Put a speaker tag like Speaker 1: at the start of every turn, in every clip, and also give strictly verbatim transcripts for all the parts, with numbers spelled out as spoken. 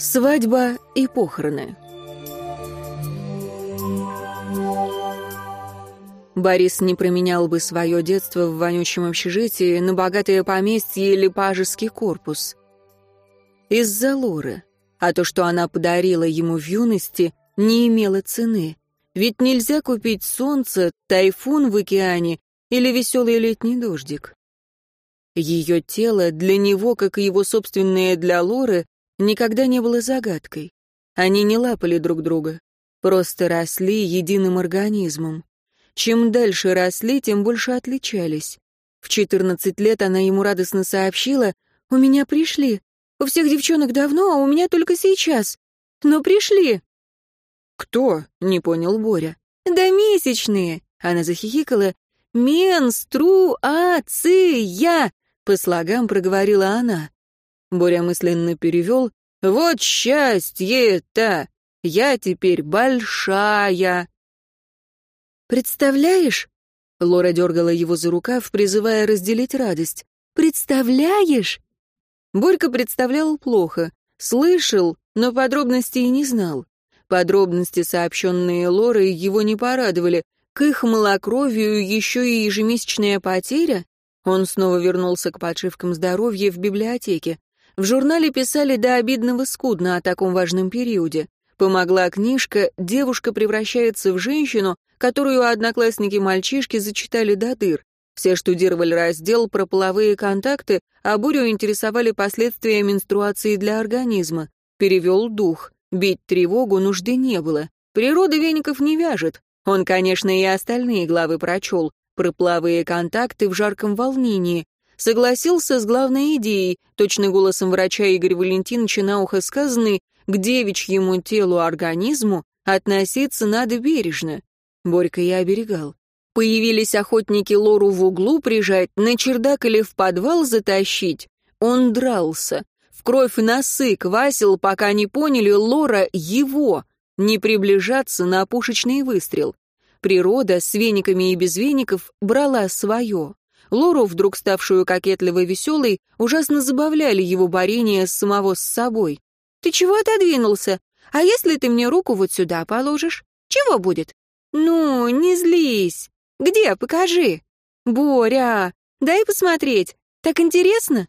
Speaker 1: Свадьба и похороны. Борис не променял бы свое детство в вонючем общежитии на богатое поместье или пажеский корпус. Из-за Лоры. А то, что она подарила ему в юности, не имело цены. Ведь нельзя купить солнце, тайфун в океане или веселый летний дождик. Ее тело для него, как и его собственное для Лоры, никогда не было загадкой. Они не лапали друг друга, просто росли единым организмом. Чем дальше росли, тем больше отличались. В четырнадцать лет она ему радостно сообщила: «У меня пришли. У всех девчонок давно, а у меня только сейчас. Но пришли». «Кто?» — не понял Боря. «Да месячные!» — она захихикала. «Менструация!» — по слогам проговорила она. Боря мысленно перевел: «Вот счастье-то! Я теперь большая!» «Представляешь?» — Лора дергала его за рукав, призывая разделить радость. «Представляешь?» Борька представлял плохо, слышал, но подробностей не знал. Подробности, сообщенные Лорой, его не порадовали. К их малокровию еще и ежемесячная потеря. Он снова вернулся к подшивкам здоровья в библиотеке. В журнале писали до обидного скудно о таком важном периоде. Помогла книжка «Девушка превращается в женщину», которую одноклассники-мальчишки зачитали до дыр. Все штудировали раздел про половые контакты, а Борю интересовали последствия менструации для организма. Перевел дух. Бить тревогу нужды не было. Природа веников не вяжет. Он, конечно, и остальные главы прочел. Про половые контакты в жарком волнении. Согласился с главной идеей, точно голосом врача Игоря Валентиновича на ухо сказанный: к девичьему телу-организму относиться надо бережно. Борька и оберегал. Появились охотники Лору в углу прижать, на чердак или в подвал затащить. Он дрался. В кровь носы квасил, пока не поняли: Лора его. Не приближаться на пушечный выстрел. Природа с вениками и без веников брала свое. Лору, вдруг ставшую кокетливо веселой, ужасно забавляли его борения с самого с собой. «Ты чего отодвинулся? А если ты мне руку вот сюда положишь? Чего будет? Ну, не злись. Где? Покажи. Боря, дай посмотреть. Так интересно?»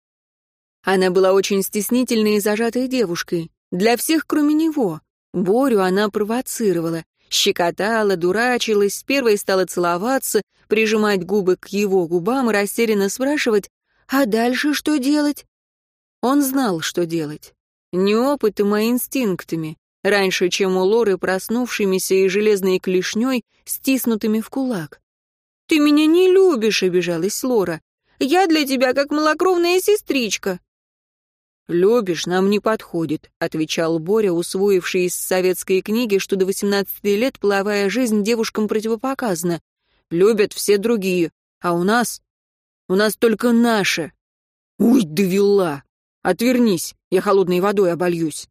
Speaker 1: Она была очень стеснительной и зажатой девушкой. Для всех, кроме него. Борю она провоцировала. Щекотала, дурачилась, первой стала целоваться, прижимать губы к его губам и растерянно спрашивать: «А дальше что делать?» Он знал, что делать. Не опытом, а инстинктами. Раньше, чем у Лоры, проснувшимися и железной клешней, стиснутыми в кулак. «Ты меня не любишь», — обижалась Лора. «Я для тебя как малокровная сестричка». «Любишь, нам не подходит», — отвечал Боря, усвоивший из советской книги, что до восемнадцати лет половая жизнь девушкам противопоказана. «Любят все другие, а у нас... у нас только наша». «Уй, довела! Отвернись, я холодной водой обольюсь».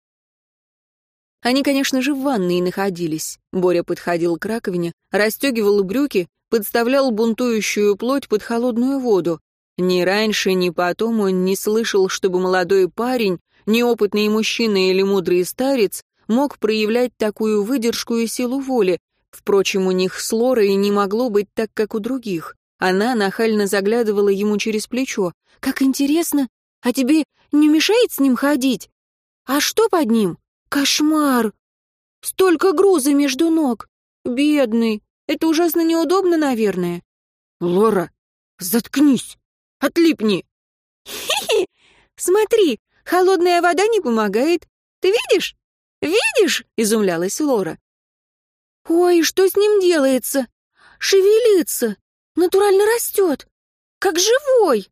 Speaker 1: Они, конечно же, в ванной находились. Боря подходил к раковине, расстегивал брюки, подставлял бунтующую плоть под холодную воду. Ни раньше, ни потом он не слышал, чтобы молодой парень, неопытный мужчина или мудрый старец, мог проявлять такую выдержку и силу воли. Впрочем, у них с Лорой не могло быть так, как у других. Она нахально заглядывала ему через плечо. «Как интересно! А тебе не мешает с ним ходить? А что под ним? Кошмар! Столько груза между ног! Бедный! Это ужасно неудобно, наверное». «Лора, заткнись! Отлипни!» «Хи-хи! Смотри, холодная вода не помогает. Ты видишь? Видишь?» — изумлялась Лора. «Ой, что с ним делается? Шевелится! Натурально растет! Как живой!»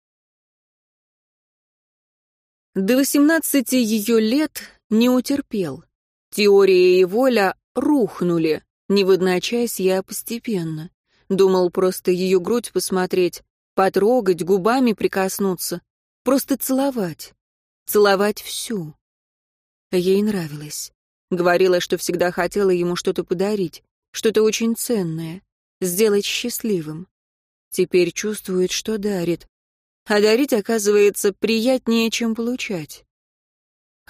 Speaker 1: До восемнадцати ее лет не утерпел. Теория и воля рухнули, не в одночасье, а постепенно. Думал просто ее грудь посмотреть, потрогать, губами прикоснуться, просто целовать. Целовать всю. Ей нравилось. Говорила, что всегда хотела ему что-то подарить, что-то очень ценное, сделать счастливым. Теперь чувствует, что дарит. А дарить, оказывается, приятнее, чем получать.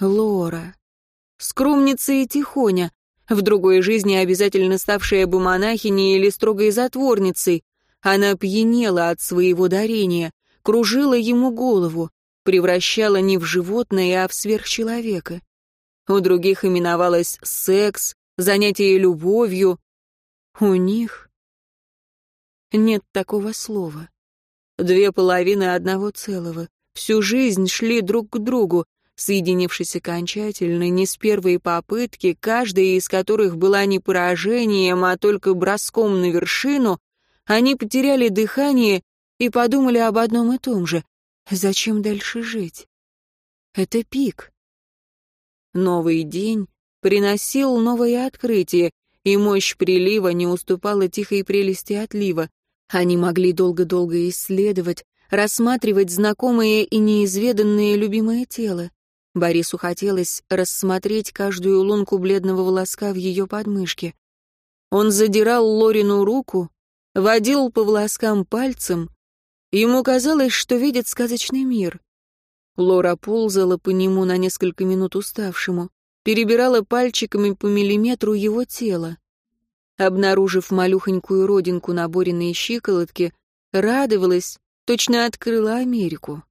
Speaker 1: Лора. Скромница и тихоня, в другой жизни обязательно ставшая бы монахиней или строгой затворницей. Она пьянела от своего дарения, кружила ему голову, превращала не в животное, а в сверхчеловека. У других именовалось секс, занятие любовью. У них нет такого слова. Две половины одного целого. Всю жизнь шли друг к другу, соединившись окончательно, не с первой попытки, каждая из которых была не поражением, а только броском на вершину, они потеряли дыхание и подумали об одном и том же. Зачем дальше жить? Это пик. Новый день приносил новое открытие, и мощь прилива не уступала тихой прелести отлива. Они могли долго-долго исследовать, рассматривать знакомое и неизведанное любимое тело. Борису хотелось рассмотреть каждую лунку бледного волоска в ее подмышке. Он задирал Лорину руку, водил по волоскам пальцем. Ему казалось, что видит сказочный мир. Лора ползала по нему на несколько минут уставшему, перебирала пальчиками по миллиметру его тела. Обнаружив малюхонькую родинку на Бориной щиколотке, радовалась, точно открыла Америку.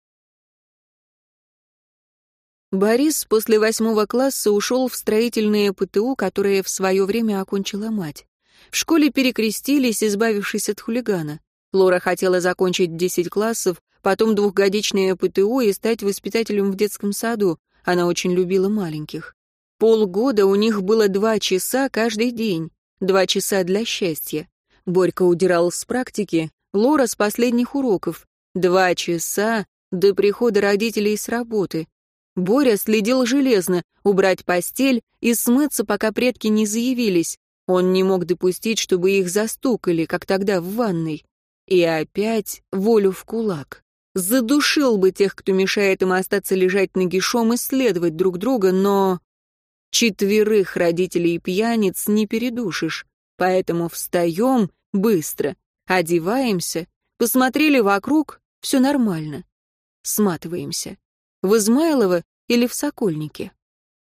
Speaker 1: Борис после восьмого класса ушел в строительное ПТУ, которое в свое время окончила мать. В школе перекрестились, избавившись от хулигана. Лора хотела закончить десять классов, потом двухгодичное ПТУ и стать воспитателем в детском саду. Она очень любила маленьких. Полгода у них было два часа каждый день. Два часа для счастья. Борька удирал с практики, Лора с последних уроков. Два часа до прихода родителей с работы. Боря следил железно, убрать постель и смыться, пока предки не заявились. Он не мог допустить, чтобы их застукали, как тогда в ванной. И опять волю в кулак. Задушил бы тех, кто мешает им остаться лежать нагишом, исследовать друг друга, но... Четверых родителей-пьяниц не передушишь, поэтому встаем быстро, одеваемся, посмотрели вокруг, все нормально. Сматываемся. В Измайлово или в Сокольнике.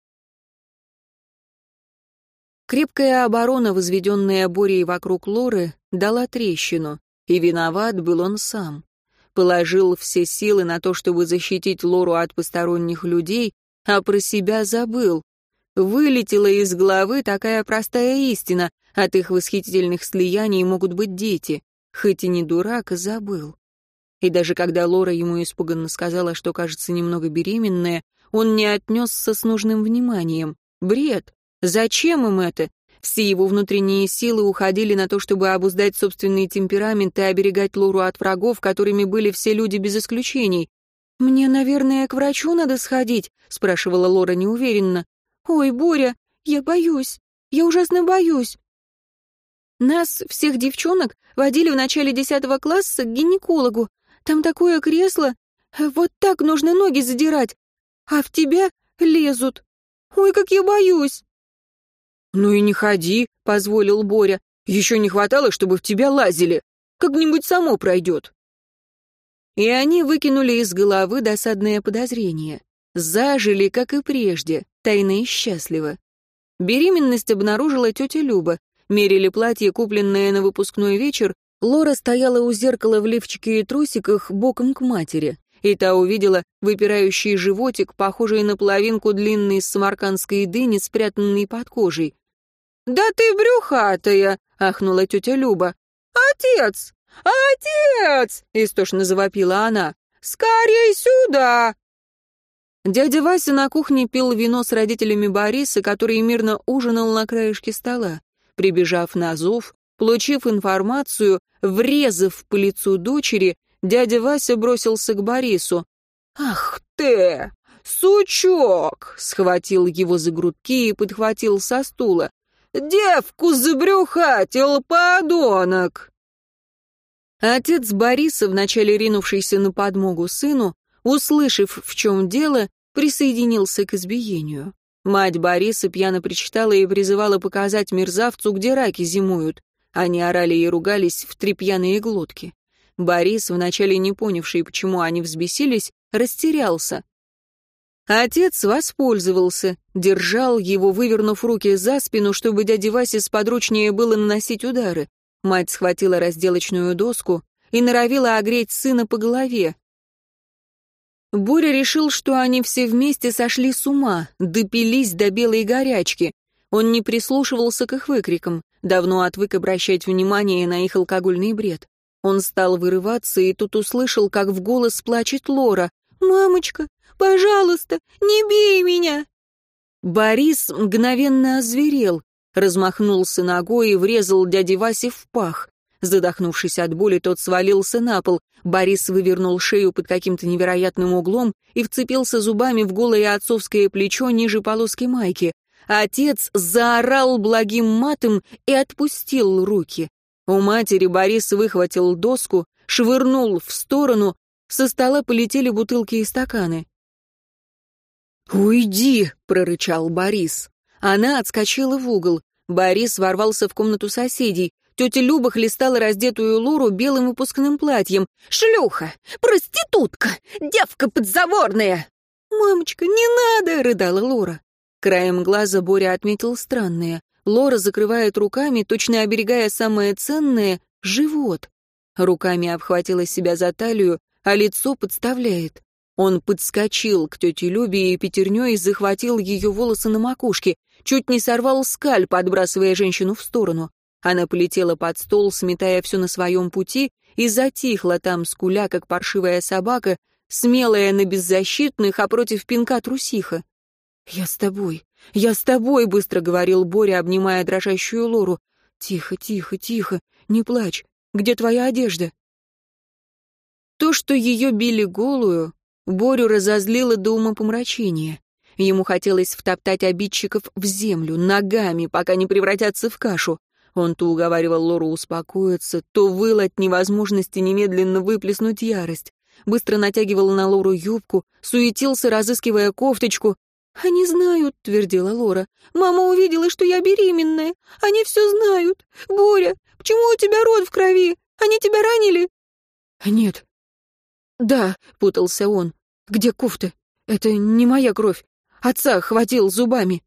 Speaker 1: Крепкая оборона, возведенная Борей вокруг Лоры, дала трещину, и виноват был он сам. Положил все силы на то, чтобы защитить Лору от посторонних людей, а про себя забыл. Вылетела из головы такая простая истина: от их восхитительных слияний могут быть дети. Хоть и не дурак, забыл. И даже когда Лора ему испуганно сказала, что, кажется, немного беременная, он не отнесся с нужным вниманием. Бред! Зачем им это? Все его внутренние силы уходили на то, чтобы обуздать собственный темперамент и оберегать Лору от врагов, которыми были все люди без исключений. «Мне, наверное, к врачу надо сходить?» — спрашивала Лора неуверенно. «Ой, Боря, я боюсь, я ужасно боюсь. Нас, всех девчонок, водили в начале десятого класса к гинекологу. Там такое кресло, вот так нужно ноги задирать, а в тебя лезут. Ой, как я боюсь!» «Ну и не ходи», — позволил Боря. «Еще не хватало, чтобы в тебя лазили. Как-нибудь само пройдет». И они выкинули из головы досадное подозрение. Зажили, как и прежде, тайно и счастливо. Беременность обнаружила тетя Люба. Мерили платье, купленное на выпускной вечер. Лора стояла у зеркала в лифчике и трусиках боком к матери. И та увидела выпирающий животик, похожий на половинку длинной самаркандской дыни, спрятанной под кожей. «Да ты брюхатая!» — ахнула тетя Люба. «Отец! Отец!» — истошно завопила она. «Скорей сюда!» Дядя Вася на кухне пил вино с родителями Бориса, который мирно ужинал на краешке стола. Прибежав на зов, получив информацию, врезав по лицу дочери, дядя Вася бросился к Борису. «Ах ты, сучок!» — схватил его за грудки и подхватил со стула. «Девку забрюхатил, подонок!» Отец Бориса, вначале ринувшийся на подмогу сыну, услышав, в чем дело, присоединился к избиению. Мать Бориса пьяно причитала и призывала показать мерзавцу, где раки зимуют. Они орали и ругались в три пьяные глотки. Борис, вначале не понявший, почему они взбесились, растерялся. Отец воспользовался, держал его, вывернув руки за спину, чтобы дяде Васе сподручнее было наносить удары. Мать схватила разделочную доску и норовила огреть сына по голове. Боря решил, что они все вместе сошли с ума, допились до белой горячки. Он не прислушивался к их выкрикам, давно отвык обращать внимание на их алкогольный бред. Он стал вырываться и тут услышал, как в голос плачет Лора. «Мамочка, пожалуйста, не бей меня!» Борис мгновенно озверел, размахнулся ногой и врезал дяде Васе в пах. Задохнувшись от боли, тот свалился на пол. Борис вывернул шею под каким-то невероятным углом и вцепился зубами в голое отцовское плечо ниже полоски майки. Отец заорал благим матом и отпустил руки. У матери Борис выхватил доску, швырнул в сторону, со стола полетели бутылки и стаканы. «Уйди!» — прорычал Борис. Она отскочила в угол. Борис ворвался в комнату соседей. Тетя Люба хлестала раздетую Лору белым выпускным платьем. «Шлюха! Проститутка! Девка подзаборная!» «Мамочка, не надо!» — рыдала Лора. Краем глаза Боря отметил странное. Лора закрывает руками, точно оберегая самое ценное — живот. Руками обхватила себя за талию, а лицо подставляет. Он подскочил к тете Любе и пятерней захватил ее волосы на макушке, чуть не сорвал скальп, отбрасывая женщину в сторону. Она полетела под стол, сметая все на своем пути, и затихла там, скуля, как паршивая собака, смелая на беззащитных, а против пинка трусиха. «Я с тобой, я с тобой», — быстро говорил Боря, обнимая дрожащую Лору. «Тихо, тихо, тихо, не плачь. Где твоя одежда?» То, что ее били голую, Борю разозлило до умопомрачения. Ему хотелось втоптать обидчиков в землю, ногами, пока не превратятся в кашу. Он то уговаривал Лору успокоиться, то выл от невозможности немедленно выплеснуть ярость. Быстро натягивал на Лору юбку, суетился, разыскивая кофточку. «Они знают», — твердила Лора. «Мама увидела, что я беременная. Они все знают. Боря, почему у тебя рот в крови? Они тебя ранили?» «Нет». «Да», — путался он. «Где кофта? Это не моя кровь. Отца хватил зубами».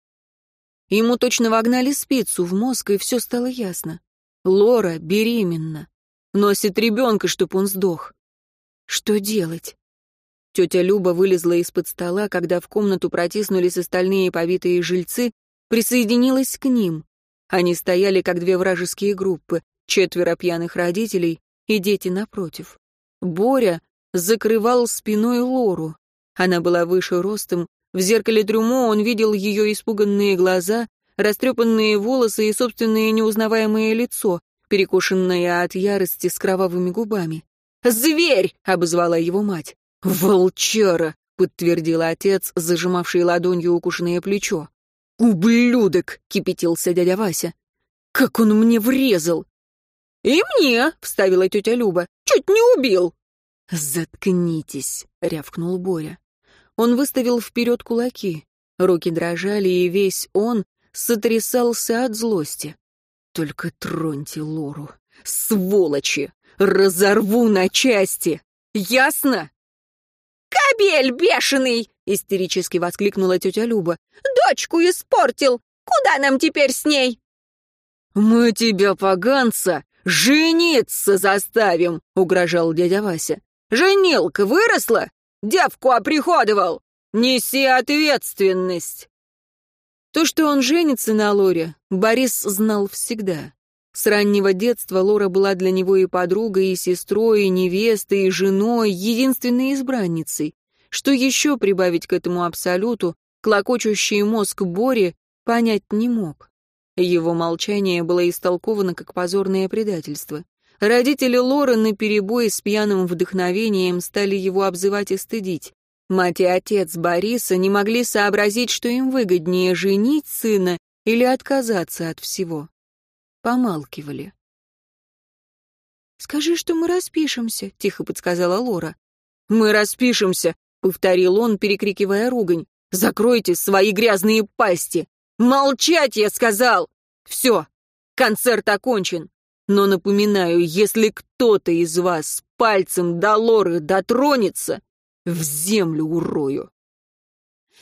Speaker 1: Ему точно вогнали спицу в мозг, и все стало ясно. Лора беременна. Носит ребенка, чтоб он сдох. Что делать? Тетя Люба вылезла из-под стола, когда в комнату протиснулись остальные побитые жильцы, присоединилась к ним. Они стояли, как две вражеские группы, четверо пьяных родителей и дети напротив. Боря закрывал спиной Лору. Она была выше ростом. В зеркале трюмо он видел ее испуганные глаза, растрепанные волосы и собственное неузнаваемое лицо, перекошенное от ярости с кровавыми губами. «Зверь!» — обозвала его мать. «Волчара!» — подтвердил отец, зажимавший ладонью укушенное плечо. «Ублюдок!» — кипятился дядя Вася. «Как он мне врезал!» «И мне!» — вставила тетя Люба. «Чуть не убил!» «Заткнитесь!» — рявкнул Боря. Он выставил вперед кулаки. Руки дрожали, и весь он сотрясался от злости. «Только троньте Лору! Сволочи! Разорву на части! Ясно?» «Кобель бешеный!» — истерически воскликнула тетя Люба. «Дочку испортил! Куда нам теперь с ней?» «Мы тебя, поганца, жениться заставим!» — угрожал дядя Вася. «Женилка выросла? Девку оприходовал! Неси ответственность!» То, что он женится на Лоре, Борис знал всегда. С раннего детства Лора была для него и подругой, и сестрой, и невестой, и женой, единственной избранницей. Что еще прибавить к этому абсолюту, клокочущий мозг Бори понять не мог. Его молчание было истолковано как позорное предательство. Родители Лоры наперебой с пьяным вдохновением стали его обзывать и стыдить. Мать и отец Бориса не могли сообразить, что им выгоднее женить сына или отказаться от всего. Помалкивали. «Скажи, что мы распишемся», — тихо подсказала Лора. «Мы распишемся», — повторил он, перекрикивая ругань. «Закройте свои грязные пасти! Молчать, я сказал! Все, концерт окончен. Но напоминаю, если кто-то из вас пальцем до Лоры дотронется, в землю урою».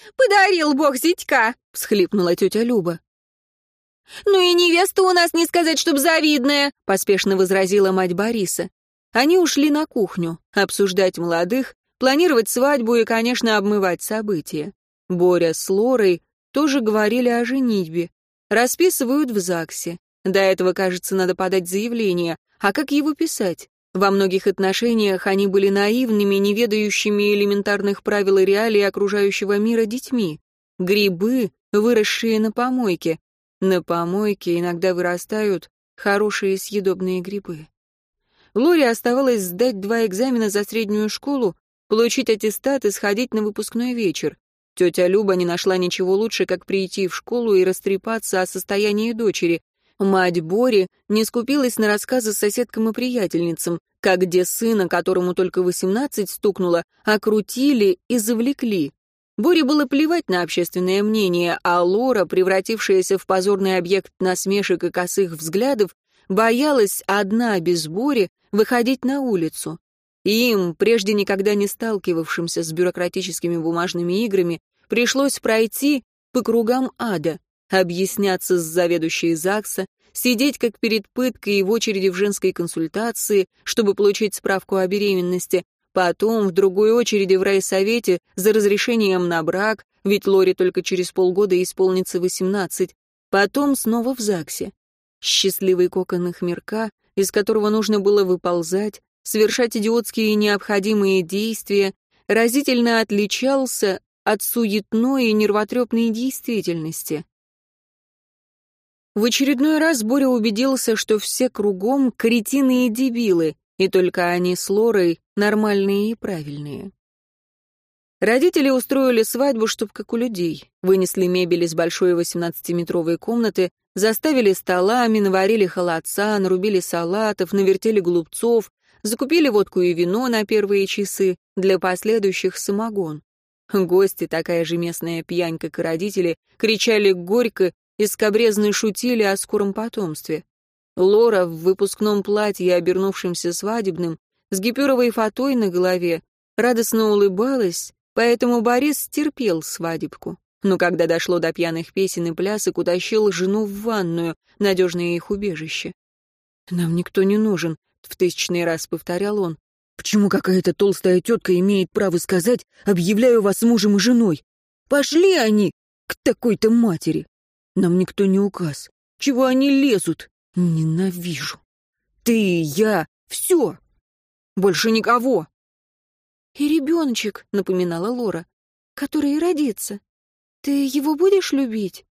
Speaker 1: Подарил бог зятька!» — всхлипнула тетя Люба. «Ну и невеста у нас, не сказать, чтоб завидная!» — поспешно возразила мать Бориса. Они ушли на кухню, обсуждать молодых, планировать свадьбу и, конечно, обмывать события. Боря с Лорой тоже говорили о женитьбе. Расписывают в ЗАГСе. До этого, кажется, надо подать заявление. А как его писать? Во многих отношениях они были наивными, не ведающими элементарных правил и реалий окружающего мира детьми. Грибы, выросшие на помойке. На помойке иногда вырастают хорошие съедобные грибы. Лоре оставалось сдать два экзамена за среднюю школу, получить аттестат и сходить на выпускной вечер. Тетя Люба не нашла ничего лучше, как прийти в школу и растрепаться о состоянии дочери. Мать Бори не скупилась на рассказы соседкам и приятельницам, как где сына, которому только восемнадцать стукнуло, окрутили и завлекли. Боре было плевать на общественное мнение, а Лора, превратившаяся в позорный объект насмешек и косых взглядов, боялась одна без Бори выходить на улицу. Им, прежде никогда не сталкивавшимся с бюрократическими бумажными играми, пришлось пройти по кругам ада, объясняться с заведующей ЗАГСа, сидеть как перед пыткой в очереди в женской консультации, чтобы получить справку о беременности, потом в другой очереди в райсовете за разрешением на брак, ведь Лоре только через полгода исполнится восемнадцать, потом снова в ЗАГСе. Счастливый кокон их мирка, из которого нужно было выползать, совершать идиотские и необходимые действия, разительно отличался от суетной и нервотрепной действительности. В очередной раз Боря убедился, что все кругом кретины и дебилы, и только они с Лорой нормальные и правильные. Родители устроили свадьбу, чтоб как у людей. Вынесли мебель из большой восемнадцатиметровой комнаты, заставили столами, наварили холодца, нарубили салатов, навертели голубцов, закупили водку и вино на первые часы, для последующих самогон. Гости, такая же местная пьянь, как и родители, кричали горько и скабрезно шутили о скором потомстве. Лора в выпускном платье, обернувшемся свадебным, с гипюровой фатой на голове, радостно улыбалась, поэтому Борис терпел свадебку. Но когда дошло до пьяных песен и плясок, утащил жену в ванную, надежное их убежище. «Нам никто не нужен», — в тысячный раз повторял он. «Почему какая-то толстая тетка имеет право сказать, объявляю вас мужем и женой? Пошли они к такой-то матери! Нам никто не указ. Чего они лезут? Ненавижу. Ты, я, все. Больше никого». «И ребеночек», — напоминала Лора, — «который родится. Ты его будешь любить?»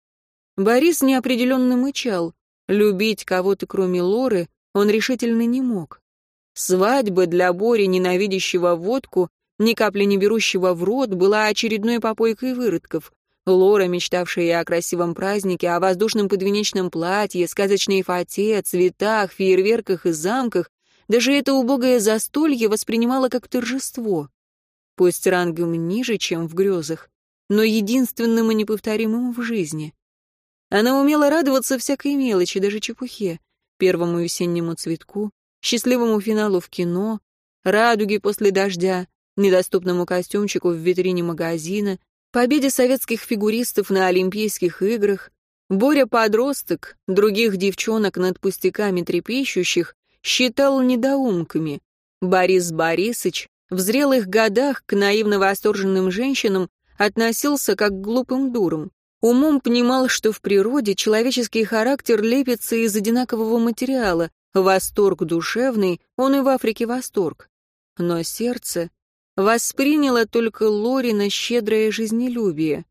Speaker 1: Борис неопределенно мычал. Любить кого-то, кроме Лоры, он решительно не мог. Свадьба для Бори, ненавидящего водку, ни капли не берущего в рот, была очередной попойкой выродков. Лора, мечтавшая о красивом празднике, о воздушном подвенечном платье, сказочной фате, цветах, фейерверках и замках, даже это убогое застолье воспринимала как торжество. Пусть рангом ниже, чем в грезах, но единственным и неповторимым в жизни. Она умела радоваться всякой мелочи, даже чепухе, первому весеннему цветку, счастливому финалу в кино, радуге после дождя, недоступному костюмчику в витрине магазина, победе советских фигуристов на Олимпийских играх. Боря-подросток, других девчонок над пустяками трепещущих, считал недоумками. Борис Борисыч в зрелых годах к наивно-восторженным женщинам относился как к глупым дурам. Умом понимал, что в природе человеческий характер лепится из одинакового материала. Восторг душевный, он и в Африке восторг. Но сердце восприняло только Лорина щедрое жизнелюбие.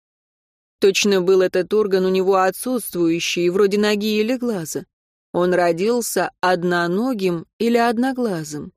Speaker 1: Точно был этот орган у него отсутствующий, вроде ноги или глаза. Он родился одноногим или одноглазым.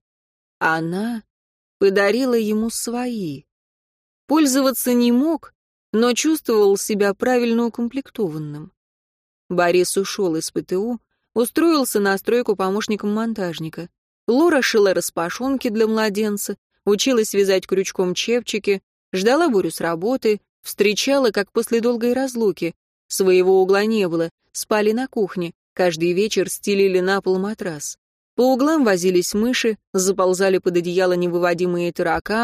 Speaker 1: Она подарила ему свои. Пользоваться не мог, но чувствовал себя правильно укомплектованным. Борис ушел из ПТУ, устроился на стройку помощником монтажника. Лора шила распашонки для младенца, училась вязать крючком чепчики, ждала Борю с работы, встречала, как после долгой разлуки. Своего угла не было, спали на кухне, каждый вечер стелили на пол матрас. По углам возились мыши, заползали под одеяло невыводимые тараканы,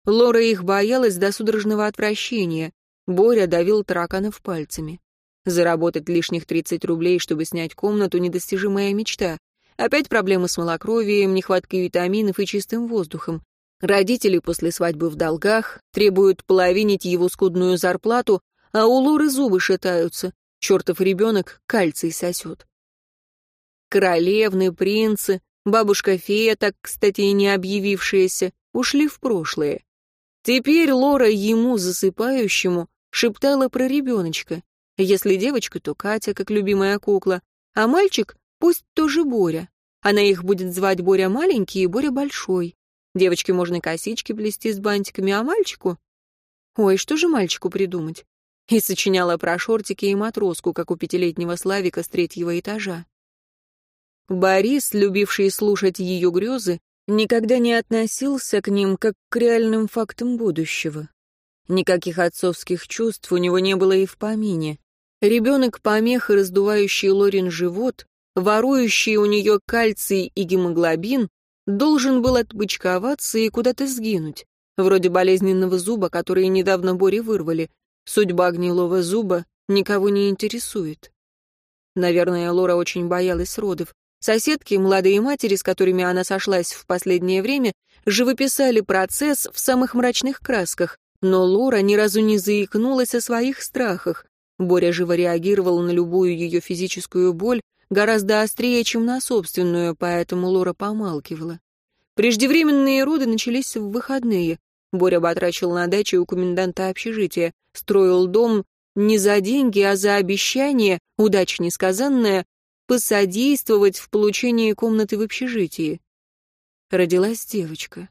Speaker 1: Лора их боялась до судорожного отвращения. Боря давил тараканов пальцами. Заработать лишних тридцать рублей, чтобы снять комнату — недостижимая мечта. Опять проблемы с малокровием, нехваткой витаминов и чистым воздухом. Родители после свадьбы в долгах, требуют половинить его скудную зарплату, а у Лоры зубы шатаются. Чертов ребенок кальций сосет. Королевны, принцы, бабушка-фея, так, кстати, и не объявившаяся, ушли в прошлое. Теперь Лора ему, засыпающему, шептала про ребеночка. Если девочка, то Катя, как любимая кукла, а мальчик пусть тоже Боря. Она их будет звать Боря маленький и Боря большой. Девочке можно косички плести с бантиками, а мальчику... Ой, что же мальчику придумать? И сочиняла про шортики и матроску, как у пятилетнего Славика с третьего этажа. Борис, любивший слушать ее грезы, никогда не относился к ним как к реальным фактам будущего. Никаких отцовских чувств у него не было и в помине. Ребенок помеха, раздувающий Лорин живот, ворующий у нее кальций и гемоглобин, должен был отбычковаться и куда-то сгинуть, вроде болезненного зуба, который недавно Боре вырвали. Судьба гнилого зуба никого не интересует. Наверное, Лора очень боялась родов. Соседки, молодые матери, с которыми она сошлась в последнее время, живописали процесс в самых мрачных красках, но Лора ни разу не заикнулась о своих страхах. Боря живо реагировал на любую ее физическую боль гораздо острее, чем на собственную, поэтому Лора помалкивала. Преждевременные роды начались в выходные. Боря батрачил на даче у коменданта общежития, строил дом не за деньги, а за обещание, удача несказанная, посодействовать в получении комнаты в общежитии. Родилась девочка.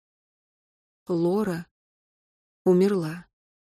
Speaker 1: Лора умерла.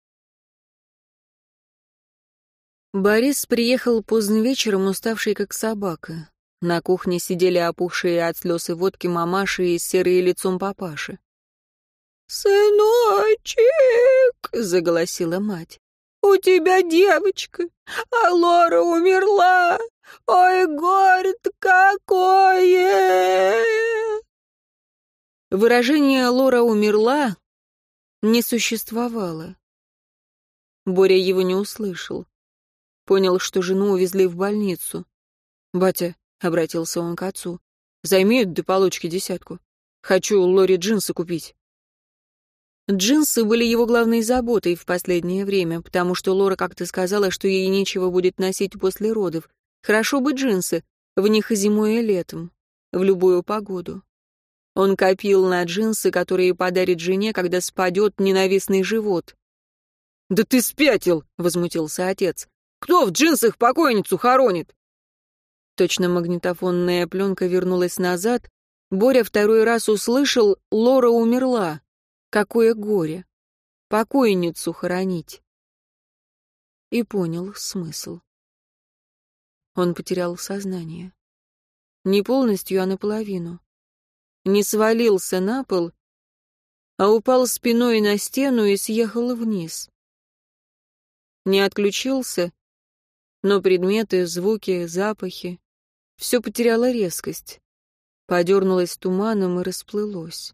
Speaker 1: Борис приехал поздно вечером, уставший как собака. На кухне сидели опухшие от слез и водки мамаши и серые лицом папаши. «Сыночек!» — заголосила мать. «У тебя девочка, а Лора умерла! Ой, горе-то какое!» Выражение «Лора умерла» не существовало. Боря его не услышал. Понял, что жену увезли в больницу. «Батя», — обратился он к отцу, — «займи до получки десятку. Хочу Лоре джинсы купить». Джинсы были его главной заботой в последнее время, потому что Лора как-то сказала, что ей нечего будет носить после родов. Хорошо бы джинсы, в них и зимой, и летом, в любую погоду. Он копил на джинсы, которые подарит жене, когда спадет ненавистный живот. «Да ты спятил!» — возмутился отец. «Кто в джинсах покойницу хоронит?» Точно магнитофонная пленка вернулась назад. Боря второй раз услышал: «Лора умерла». Какое горе! Покойницу хоронить. И понял смысл. Он потерял сознание. Не полностью, а наполовину. Не свалился на пол, а упал спиной на стену и съехал вниз. Не отключился, но предметы, звуки, запахи — все потеряло резкость, подернулось туманом и расплылось.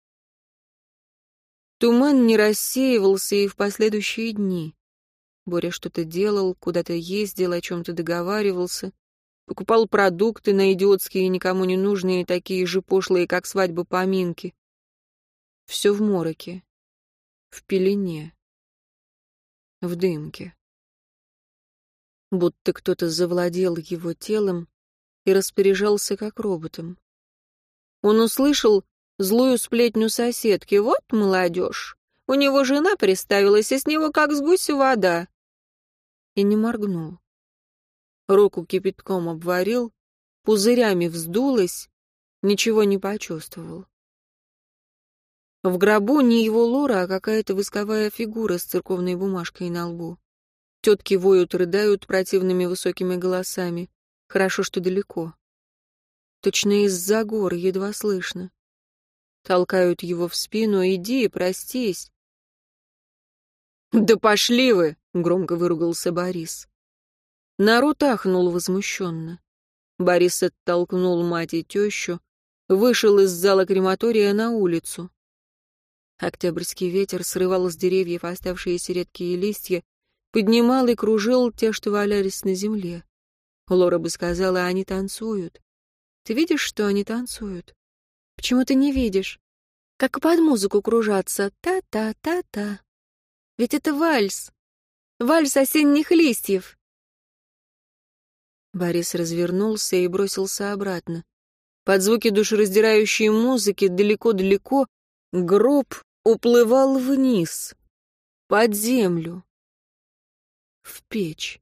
Speaker 1: Туман не рассеивался и в последующие дни. Боря что-то делал, куда-то ездил, о чем-то договаривался, покупал продукты на идиотские, никому не нужные, такие же пошлые, как свадьбы-поминки. Все в мороке, в пелене, в дымке. Будто кто-то завладел его телом и распоряжался как роботом. Он услышал злую сплетню соседки: «Вот молодежь, у него жена приставилась, и с него как с гуся вода». И не моргнул. Руку кипятком обварил, пузырями вздулась, ничего не почувствовал. В гробу не его Лора, а какая-то восковая фигура с церковной бумажкой на лбу. Тетки воют, рыдают противными высокими голосами. Хорошо, что далеко. Точно из-за гор, едва слышно. Толкают его в спину: «Иди, простись». «Да пошли вы!» — громко выругался Борис. Народ ахнул возмущенно. Борис оттолкнул мать и тещу, вышел из зала крематория на улицу. Октябрьский ветер срывал с деревьев оставшиеся редкие листья, поднимал и кружил те, что валялись на земле. Лора бы сказала, они танцуют. Ты видишь, что они танцуют? Почему ты не видишь? Как под музыку кружатся. Та-та-та-та. Ведь это вальс. Вальс осенних листьев. Борис развернулся и бросился обратно. Под звуки душераздирающей музыки далеко-далеко гроб уплывал вниз, под землю, в печь.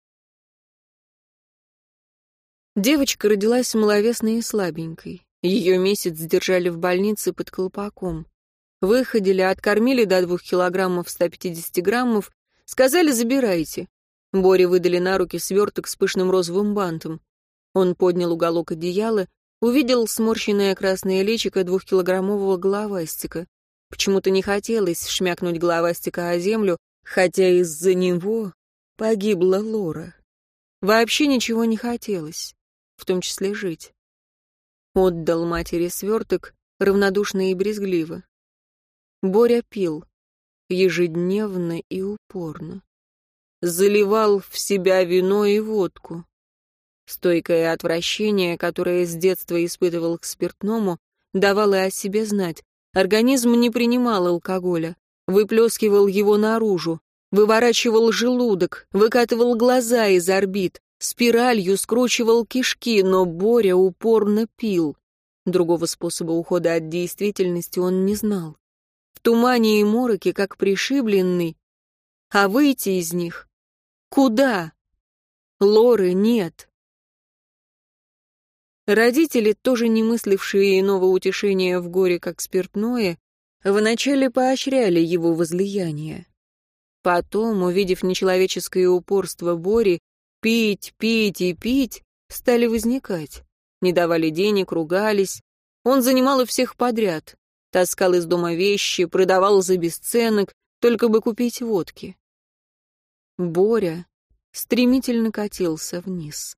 Speaker 1: Девочка родилась маловесной и слабенькой. Ее месяц держали в больнице под колпаком. Выходили, откормили до двух килограммов ста пятидесяти граммов, сказали «забирайте». Боре выдали на руки сверток с пышным розовым бантом. Он поднял уголок одеяла, увидел сморщенное красное личико двухкилограммового головастика. Почему-то не хотелось шмякнуть головастика о землю, хотя из-за него погибла Лора. Вообще ничего не хотелось, в том числе жить. Отдал матери сверток, равнодушно и брезгливо. Боря пил, ежедневно и упорно. Заливал в себя вино и водку. Стойкое отвращение, которое с детства испытывал к спиртному, давало о себе знать. Организм не принимал алкоголя, выплескивал его наружу, выворачивал желудок, выкатывал глаза из орбит, спиралью скручивал кишки, но Боря упорно пил. Другого способа ухода от действительности он не знал. В тумане и мороке, как пришибленный. А выйти из них? Куда? Лоры нет. Родители, тоже не мыслившие иного утешения в горе, как спиртное, вначале поощряли его возлияние. Потом, увидев нечеловеческое упорство Бори, пить, пить и пить, стали возникать. Не давали денег, ругались. Он занимал у всех подряд. Таскал из дома вещи, продавал за бесценок, только бы купить водки. Боря стремительно катился вниз.